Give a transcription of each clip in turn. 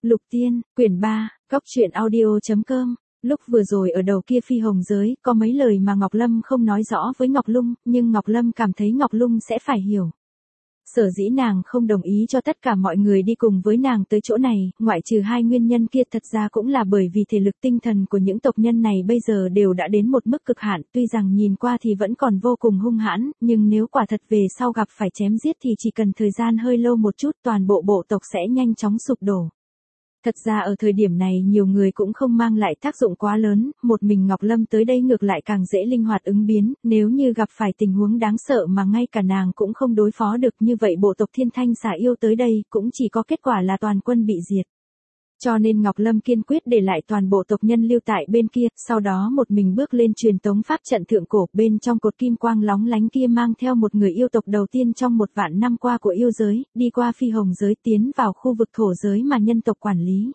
Lục Tiên, quyển 3, Góc truyện audio.com. Lúc vừa rồi ở đầu kia phi hồng giới, có mấy lời mà Ngọc Lâm không nói rõ với Ngọc Lung, nhưng Ngọc Lâm cảm thấy Ngọc Lung sẽ phải hiểu. Sở dĩ nàng không đồng ý cho tất cả mọi người đi cùng với nàng tới chỗ này, ngoại trừ hai nguyên nhân kia, thật ra cũng là bởi vì thể lực tinh thần của những tộc nhân này bây giờ đều đã đến một mức cực hạn, tuy rằng nhìn qua thì vẫn còn vô cùng hung hãn, nhưng nếu quả thật về sau gặp phải chém giết thì chỉ cần thời gian hơi lâu một chút, toàn bộ bộ tộc sẽ nhanh chóng sụp đổ. Thật ra ở thời điểm này nhiều người cũng không mang lại tác dụng quá lớn, một mình Ngọc Lâm tới đây ngược lại càng dễ linh hoạt ứng biến, nếu như gặp phải tình huống đáng sợ mà ngay cả nàng cũng không đối phó được, như vậy bộ tộc Thiên Thanh Xà Yêu tới đây cũng chỉ có kết quả là toàn quân bị diệt. Cho nên Ngọc Lâm kiên quyết để lại toàn bộ tộc nhân lưu tại bên kia, sau đó một mình bước lên truyền tống pháp trận thượng cổ, bên trong cột kim quang lóng lánh kia mang theo một người yêu tộc đầu tiên trong 1.000 năm qua của yêu giới, đi qua phi hồng giới tiến vào khu vực thổ giới mà nhân tộc quản lý.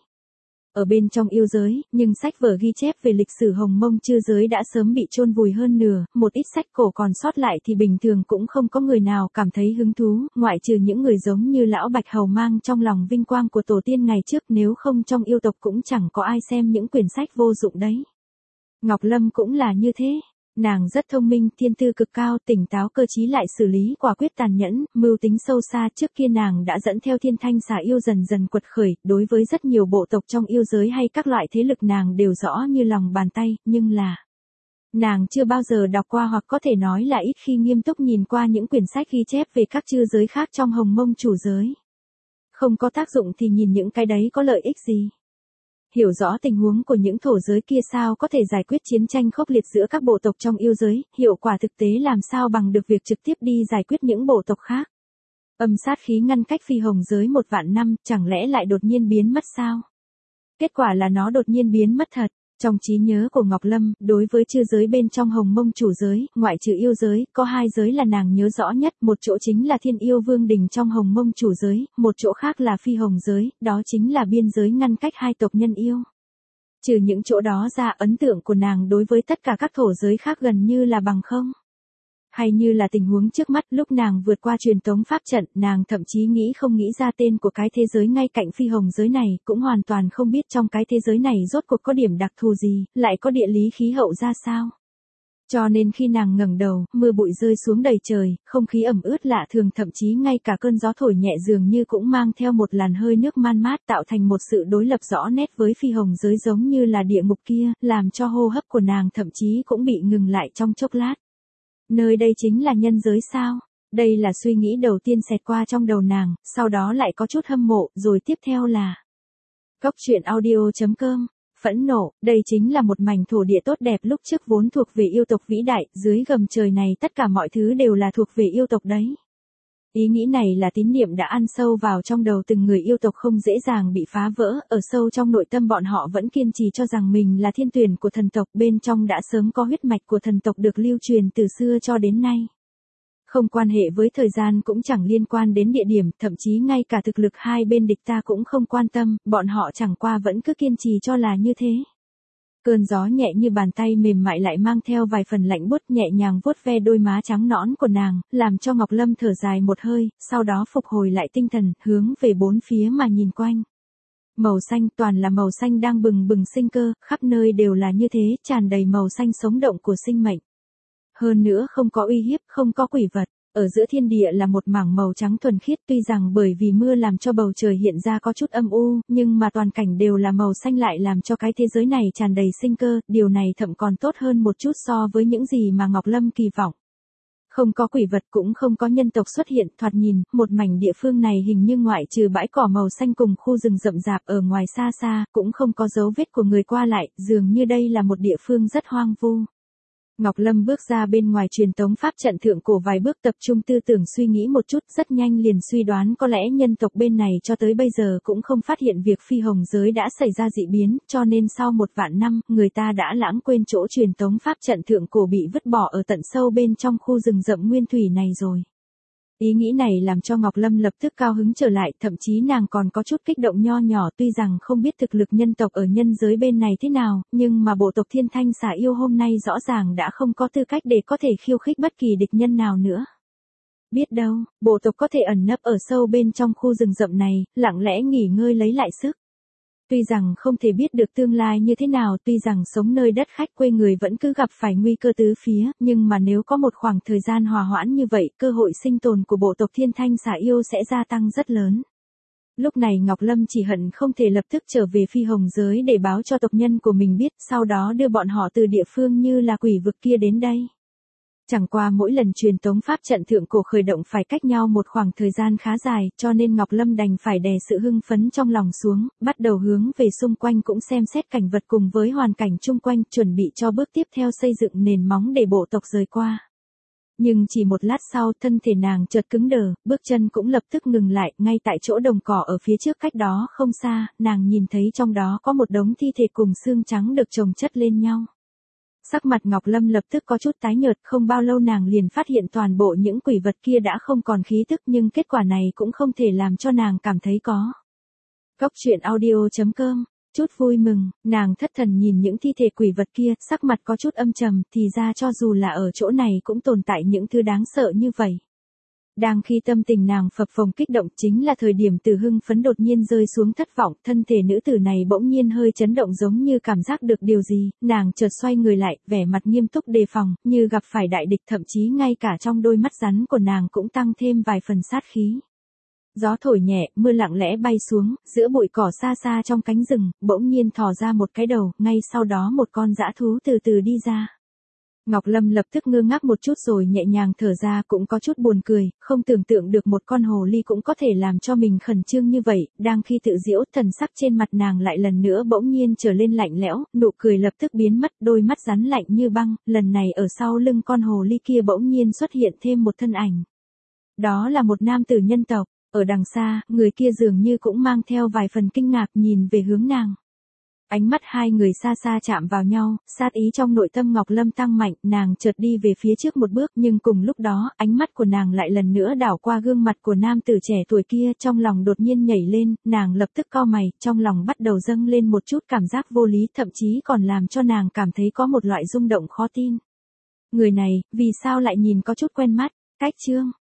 Ở bên trong yêu giới, nhưng sách vở ghi chép về lịch sử Hồng Mông Chư giới đã sớm bị chôn vùi hơn nửa, một ít sách cổ còn sót lại thì bình thường cũng không có người nào cảm thấy hứng thú, ngoại trừ những người giống như Lão Bạch Hầu mang trong lòng vinh quang của tổ tiên ngày trước, nếu không trong yêu tộc cũng chẳng có ai xem những quyển sách vô dụng đấy. Ngọc Lâm cũng là như thế. Nàng rất thông minh, thiên tư cực cao, tỉnh táo cơ trí, lại xử lý quả quyết tàn nhẫn, mưu tính sâu xa. Trước kia nàng đã dẫn theo Thiên Thanh Xà Yêu dần dần quật khởi, đối với rất nhiều bộ tộc trong yêu giới hay các loại thế lực nàng đều rõ như lòng bàn tay, nhưng là nàng chưa bao giờ đọc qua, hoặc có thể nói là ít khi nghiêm túc nhìn qua những quyển sách ghi chép về các chư giới khác trong Hồng Mông chủ giới. Không có tác dụng thì nhìn những cái đấy có lợi ích gì? Hiểu rõ tình huống của những thổ giới kia sao có thể giải quyết chiến tranh khốc liệt giữa các bộ tộc trong yêu giới, hiệu quả thực tế làm sao bằng được việc trực tiếp đi giải quyết những bộ tộc khác. Âm sát khí ngăn cách phi hồng giới 1.000 năm, chẳng lẽ lại đột nhiên biến mất sao? Kết quả là nó đột nhiên biến mất thật. Trong trí nhớ của Ngọc Lâm, đối với chư giới bên trong Hồng Mông chủ giới, ngoại trừ yêu giới, có hai giới là nàng nhớ rõ nhất, một chỗ chính là Thiên Yêu Vương Đình trong Hồng Mông chủ giới, một chỗ khác là phi hồng giới, đó chính là biên giới ngăn cách hai tộc nhân yêu. Trừ những chỗ đó ra, ấn tượng của nàng đối với tất cả các thổ giới khác gần như là bằng không. Hay như là tình huống trước mắt, lúc nàng vượt qua truyền tống pháp trận, nàng thậm chí không nghĩ ra tên của cái thế giới ngay cạnh phi hồng giới này, cũng hoàn toàn không biết trong cái thế giới này rốt cuộc có điểm đặc thù gì, lại có địa lý khí hậu ra sao. Cho nên khi nàng ngẩng đầu, mưa bụi rơi xuống đầy trời, không khí ẩm ướt lạ thường, thậm chí ngay cả cơn gió thổi nhẹ dường như cũng mang theo một làn hơi nước man mát, tạo thành một sự đối lập rõ nét với phi hồng giới, giống như là địa ngục kia, làm cho hô hấp của nàng thậm chí cũng bị ngừng lại trong chốc lát. Nơi đây chính là nhân giới sao? Đây là suy nghĩ đầu tiên xẹt qua trong đầu nàng, sau đó lại có chút hâm mộ, rồi tiếp theo là Góc truyện audio.com. Phẫn nộ, đây chính là một mảnh thổ địa tốt đẹp lúc trước vốn thuộc về yêu tộc vĩ đại, dưới gầm trời này tất cả mọi thứ đều là thuộc về yêu tộc đấy. Ý nghĩ này là tín niệm đã ăn sâu vào trong đầu từng người yêu tộc, không dễ dàng bị phá vỡ, ở sâu trong nội tâm bọn họ vẫn kiên trì cho rằng mình là thiên tuyển của thần tộc, bên trong đã sớm có huyết mạch của thần tộc được lưu truyền từ xưa cho đến nay. Không quan hệ với thời gian, cũng chẳng liên quan đến địa điểm, thậm chí ngay cả thực lực hai bên địch ta cũng không quan tâm, bọn họ chẳng qua vẫn cứ kiên trì cho là như thế. Cơn gió nhẹ như bàn tay mềm mại lại mang theo vài phần lạnh buốt, nhẹ nhàng vuốt ve đôi má trắng nõn của nàng, làm cho Ngọc Lâm thở dài một hơi, sau đó phục hồi lại tinh thần, hướng về bốn phía mà nhìn quanh. Màu xanh, toàn là màu xanh đang bừng bừng sinh cơ, khắp nơi đều là như thế, tràn đầy màu xanh sống động của sinh mệnh. Hơn nữa không có uy hiếp, không có quỷ vật. Ở giữa thiên địa là một mảng màu trắng thuần khiết, tuy rằng bởi vì mưa làm cho bầu trời hiện ra có chút âm u, nhưng mà toàn cảnh đều là màu xanh lại làm cho cái thế giới này tràn đầy sinh cơ, điều này thậm còn tốt hơn một chút so với những gì mà Ngọc Lâm kỳ vọng. Không có quỷ vật, cũng không có nhân tộc xuất hiện, thoạt nhìn, một mảnh địa phương này hình như ngoại trừ bãi cỏ màu xanh cùng khu rừng rậm rạp ở ngoài xa xa, cũng không có dấu vết của người qua lại, dường như đây là một địa phương rất hoang vu. Ngọc Lâm bước ra bên ngoài truyền tống pháp trận thượng cổ vài bước, tập trung tư tưởng suy nghĩ một chút, rất nhanh liền suy đoán có lẽ nhân tộc bên này cho tới bây giờ cũng không phát hiện việc phi hồng giới đã xảy ra dị biến, cho nên sau 1.000 năm, người ta đã lãng quên chỗ truyền tống pháp trận thượng cổ bị vứt bỏ ở tận sâu bên trong khu rừng rậm nguyên thủy này rồi. Ý nghĩ này làm cho Ngọc Lâm lập tức cao hứng trở lại, thậm chí nàng còn có chút kích động nho nhỏ, tuy rằng không biết thực lực nhân tộc ở nhân giới bên này thế nào, nhưng mà bộ tộc Thiên Thanh Xà Yêu hôm nay rõ ràng đã không có tư cách để có thể khiêu khích bất kỳ địch nhân nào nữa. Biết đâu, bộ tộc có thể ẩn nấp ở sâu bên trong khu rừng rậm này, lặng lẽ nghỉ ngơi lấy lại sức. Tuy rằng không thể biết được tương lai như thế nào, tuy rằng sống nơi đất khách quê người vẫn cứ gặp phải nguy cơ tứ phía, nhưng mà nếu có một khoảng thời gian hòa hoãn như vậy, cơ hội sinh tồn của bộ tộc Thiên Thanh Xà Yêu sẽ gia tăng rất lớn. Lúc này Ngọc Lâm chỉ hận không thể lập tức trở về Phi Hồng giới để báo cho tộc nhân của mình biết, sau đó đưa bọn họ từ địa phương như là quỷ vực kia đến đây. Chẳng qua mỗi lần truyền tống pháp trận thượng cổ khởi động phải cách nhau một khoảng thời gian khá dài, cho nên Ngọc Lâm đành phải đè sự hưng phấn trong lòng xuống, bắt đầu hướng về xung quanh cũng xem xét cảnh vật cùng với hoàn cảnh chung quanh, chuẩn bị cho bước tiếp theo xây dựng nền móng để bộ tộc rời qua. Nhưng chỉ một lát sau, thân thể nàng chợt cứng đờ, bước chân cũng lập tức ngừng lại, ngay tại chỗ đồng cỏ ở phía trước cách đó không xa, nàng nhìn thấy trong đó có một đống thi thể cùng xương trắng được chồng chất lên nhau. Sắc mặt Ngọc Lâm lập tức có chút tái nhợt, không bao lâu nàng liền phát hiện toàn bộ những quỷ vật kia đã không còn khí tức, nhưng kết quả này cũng không thể làm cho nàng cảm thấy có. Cốc truyện audio.com, chút vui mừng, nàng thất thần nhìn những thi thể quỷ vật kia, sắc mặt có chút âm trầm, thì ra cho dù là ở chỗ này cũng tồn tại những thứ đáng sợ như vậy. Đang khi tâm tình nàng phập phồng kích động, chính là thời điểm từ hưng phấn đột nhiên rơi xuống thất vọng, thân thể nữ tử này bỗng nhiên hơi chấn động giống như cảm giác được điều gì, nàng chợt xoay người lại, vẻ mặt nghiêm túc đề phòng, như gặp phải đại địch, thậm chí ngay cả trong đôi mắt rắn của nàng cũng tăng thêm vài phần sát khí. Gió thổi nhẹ, mưa lặng lẽ bay xuống, giữa bụi cỏ xa xa trong cánh rừng, bỗng nhiên thò ra một cái đầu, ngay sau đó một con dã thú từ từ đi ra. Ngọc Lâm lập tức ngơ ngác một chút rồi nhẹ nhàng thở ra, cũng có chút buồn cười, không tưởng tượng được một con hồ ly cũng có thể làm cho mình khẩn trương như vậy, đang khi tự giễu, thần sắc trên mặt nàng lại lần nữa bỗng nhiên trở lên lạnh lẽo, nụ cười lập tức biến mất, đôi mắt rắn lạnh như băng, lần này ở sau lưng con hồ ly kia bỗng nhiên xuất hiện thêm một thân ảnh. Đó là một nam tử nhân tộc, ở đằng xa, người kia dường như cũng mang theo vài phần kinh ngạc nhìn về hướng nàng. Ánh mắt hai người xa xa chạm vào nhau, sát ý trong nội tâm Ngọc Lâm tăng mạnh, nàng chợt đi về phía trước một bước, nhưng cùng lúc đó, ánh mắt của nàng lại lần nữa đảo qua gương mặt của nam tử trẻ tuổi kia, trong lòng đột nhiên nhảy lên, nàng lập tức cau mày, trong lòng bắt đầu dâng lên một chút cảm giác vô lý, thậm chí còn làm cho nàng cảm thấy có một loại rung động khó tin. Người này, vì sao lại nhìn có chút quen mắt, cách chương.